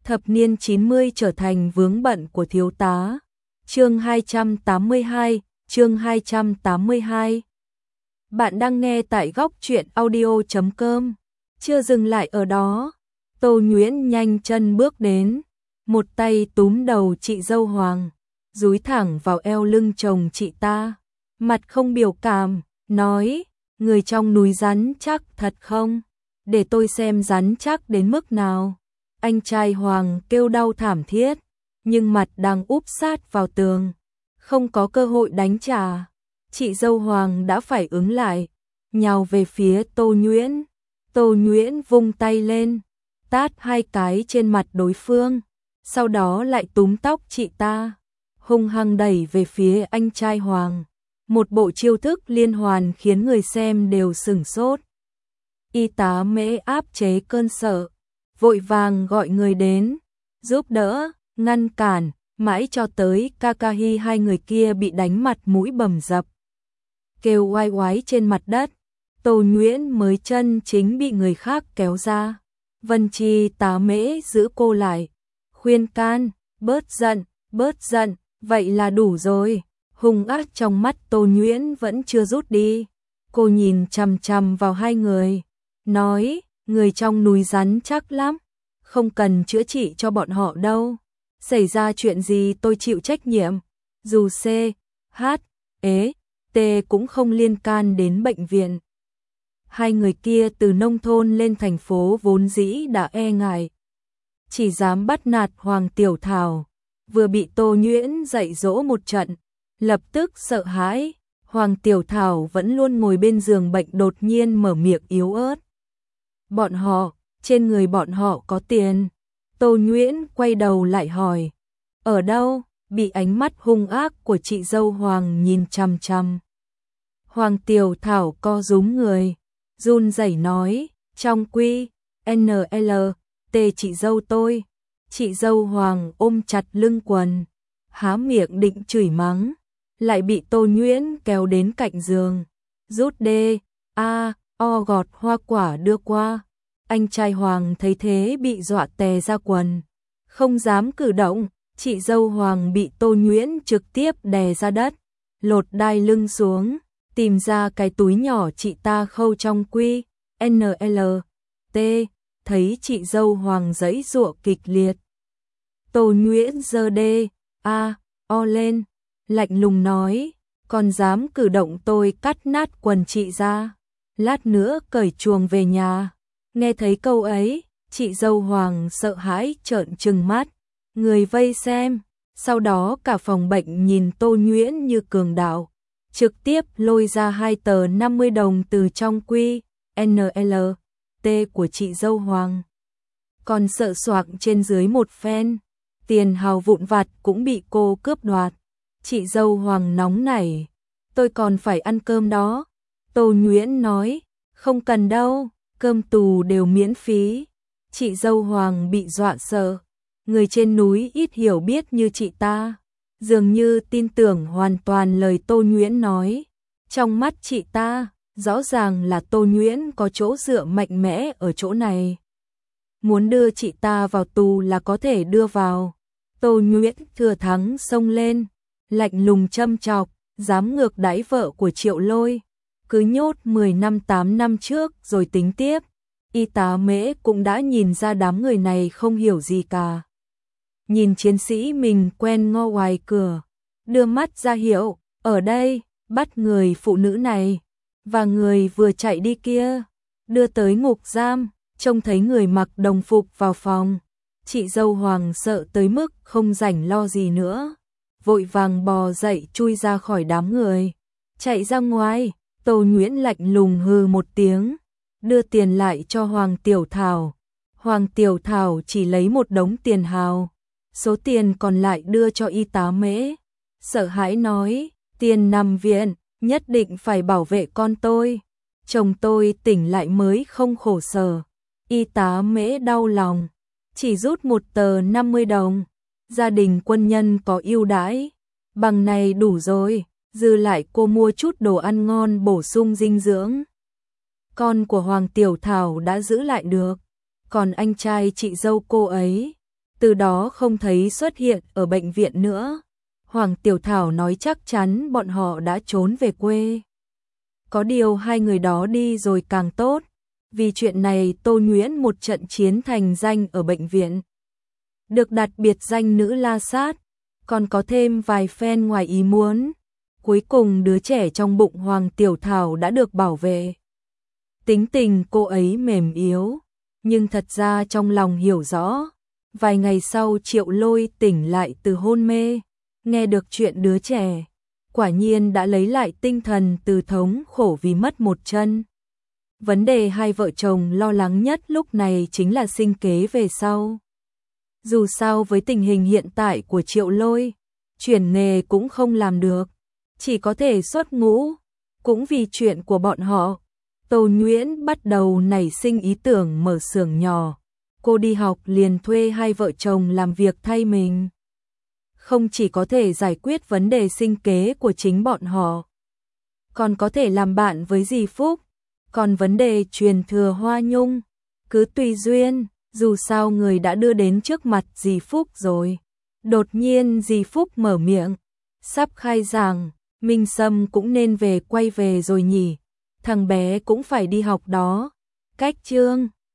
Thập niên 90 trở thành vướng bận của thiếu tá. Chương 282, chương 282. Bạn đang nghe tại góc truyện audio.com. Chưa dừng lại ở đó, Tô Nhuyễn nhanh chân bước đến, một tay túm đầu chị dâu Hoàng, dúi thẳng vào eo lưng chồng chị ta, mặt không biểu cảm, nói: người trong núi rắn chắc thật không? Để tôi xem rắn chắc đến mức nào. Anh trai Hoàng kêu đau thảm thiết, nhưng mặt đang úp sát vào tường, không có cơ hội đánh trả. Chị dâu Hoàng đã phải ứng lại, nhào về phía Tô Nhuyễn. Tô Nhuyễn vung tay lên, tát hai cái trên mặt đối phương, sau đó lại túm tóc chị ta, hung hăng đẩy về phía anh trai Hoàng. Một bộ chiêu thức liên hoàn khiến người xem đều sửng sốt. Y tá Mễ áp chế cơn sợ, vội vàng gọi người đến, giúp đỡ, ngăn cản, mãi cho tới Kakahi hai người kia bị đánh mặt mũi bầm dập, kêu oai oái trên mặt đất. Tô Nhuyễn mới chân chính bị người khác kéo ra. Vân Chi tá Mễ giữ cô lại, khuyên can: bớt giận, vậy là đủ rồi. Hung ác trong mắt Tô Nhuyễn vẫn chưa rút đi. Cô nhìn chằm chằm vào hai người, nói: người trong núi rắn chắc lắm, không cần chữa trị cho bọn họ đâu. Xảy ra chuyện gì tôi chịu trách nhiệm. Dù C, H, E, T cũng không liên can đến bệnh viện. Hai người kia từ nông thôn lên thành phố vốn dĩ đã e ngại, chỉ dám bắt nạt Hoàng Tiểu Thảo, vừa bị Tô Nhuyễn dạy dỗ một trận, lập tức sợ hãi. Hoàng Tiểu Thảo vẫn luôn ngồi bên giường bệnh đột nhiên mở miệng yếu ớt: bọn họ, trên người bọn họ có tiền. Tô Nhuyễn quay đầu lại hỏi: ở đâu? Bị ánh mắt hung ác của chị dâu Hoàng nhìn chằm chằm. Hoàng Tiểu Thảo co rúm người, run rẩy nói: trong quy NL T chị dâu tôi. Chị dâu Hoàng ôm chặt lưng quần, há miệng định chửi mắng, lại bị Tô Nhuyễn kéo đến cạnh giường, rút gọt hoa quả đưa qua. Anh trai Hoàng thấy thế bị dọa tè ra quần, không dám cử động. Chị dâu Hoàng bị Tô Nhuyễn trực tiếp đè ra đất, lột đai lưng xuống, tìm ra cái túi nhỏ chị ta khâu trong quy NL T. Thấy chị dâu Hoàng giãy giụa kịch liệt, Tô Nhuyễn giơ O lên, lạnh lùng nói: còn dám cử động tôi cắt nát quần chị ra, lát nữa cởi chuồng về nhà. Nghe thấy câu ấy, chị dâu Hoàng sợ hãi trợn trừng mắt, người vây xem, sau đó cả phòng bệnh nhìn Tô Nhuyễn như cường đạo, trực tiếp lôi ra 2 tờ 50 đồng từ trong quy NL T của chị dâu Hoàng. Còn sợ soạng trên dưới một phen, tiền hào vụn vặt cũng bị cô cướp đoạt. Chị dâu Hoàng nóng nảy: tôi còn phải ăn cơm đó. Tô Nhuyễn nói: không cần đâu, cơm tù đều miễn phí. Chị dâu Hoàng bị dọa sợ, người trên núi ít hiểu biết như chị ta, dường như tin tưởng hoàn toàn lời Tô Nhuyễn nói. Trong mắt chị ta, rõ ràng là Tô Nhuyễn có chỗ dựa mạnh mẽ ở chỗ này, muốn đưa chị ta vào tù là có thể đưa vào. Tô Nhuyễn thừa thắng xông lên, lạnh lùng châm chọc: dám ngược đãi vợ của Triệu Lôi, cứ nhốt 10 năm 8 năm trước rồi tính tiếp. Y tá Mễ cũng đã nhìn ra đám người này không hiểu gì cả. Nhìn chiến sĩ mình quen ngo ngoài cửa, đưa mắt ra hiệu: ở đây, bắt người phụ nữ này và người vừa chạy đi kia, đưa tới ngục giam. Trông thấy người mặc đồng phục vào phòng, chị dâu Hoàng sợ tới mức không rảnh lo gì nữa, vội vàng bò dậy chui ra khỏi đám người, chạy ra ngoài. Tô Nhuyễn lạnh lùng hừ một tiếng, đưa tiền lại cho Hoàng Tiểu Thảo. Hoàng Tiểu Thảo chỉ lấy một đống tiền hào, số tiền còn lại đưa cho y tá Mễ, sợ hãi nói: tiền nằm viện, nhất định phải bảo vệ con tôi, chồng tôi tỉnh lại mới không khổ sở. Y tá Mễ đau lòng, chỉ rút một tờ 50 đồng, gia đình quân nhân có ưu đãi, bằng này đủ rồi, dư lại cô mua chút đồ ăn ngon bổ sung dinh dưỡng. Con của Hoàng Tiểu Thảo đã giữ lại được, còn anh trai chị dâu cô ấy, từ đó không thấy xuất hiện ở bệnh viện nữa. Hoàng Tiểu Thảo nói chắc chắn bọn họ đã trốn về quê. Có điều hai người đó đi rồi càng tốt, vì chuyện này Tô Nhuyễn một trận chiến thành danh ở bệnh viện. Được đặt biệt danh nữ la sát, còn có thêm vài fan ngoài ý muốn. Cuối cùng đứa trẻ trong bụng Hoàng Tiểu Thảo đã được bảo vệ. Tính tình cô ấy mềm yếu, nhưng thật ra trong lòng hiểu rõ. Vài ngày sau Triệu Lôi tỉnh lại từ hôn mê, nghe được chuyện đứa trẻ, quả nhiên đã lấy lại tinh thần từ thống khổ vì mất một chân. Vấn đề hai vợ chồng lo lắng nhất lúc này chính là sinh kế về sau. Dù sao với tình hình hiện tại của Triệu Lôi, chuyển nghề cũng không làm được, chỉ có thể xuất ngũ. Cũng vì chuyện của bọn họ, Tô Nhuyễn bắt đầu nảy sinh ý tưởng mở xưởng nhỏ. Cô đi học liền thuê hai vợ chồng làm việc thay mình. Không chỉ có thể giải quyết vấn đề sinh kế của chính bọn họ, còn có thể làm bạn với dì Phúc. Còn vấn đề truyền thừa Hoa Nhung, cứ tùy duyên, dù sao người đã đưa đến trước mặt dì Phúc rồi. Đột nhiên dì Phúc mở miệng, sắp khai giảng, Minh Sâm cũng nên quay về rồi nhỉ, thằng bé cũng phải đi học đó. Cách chương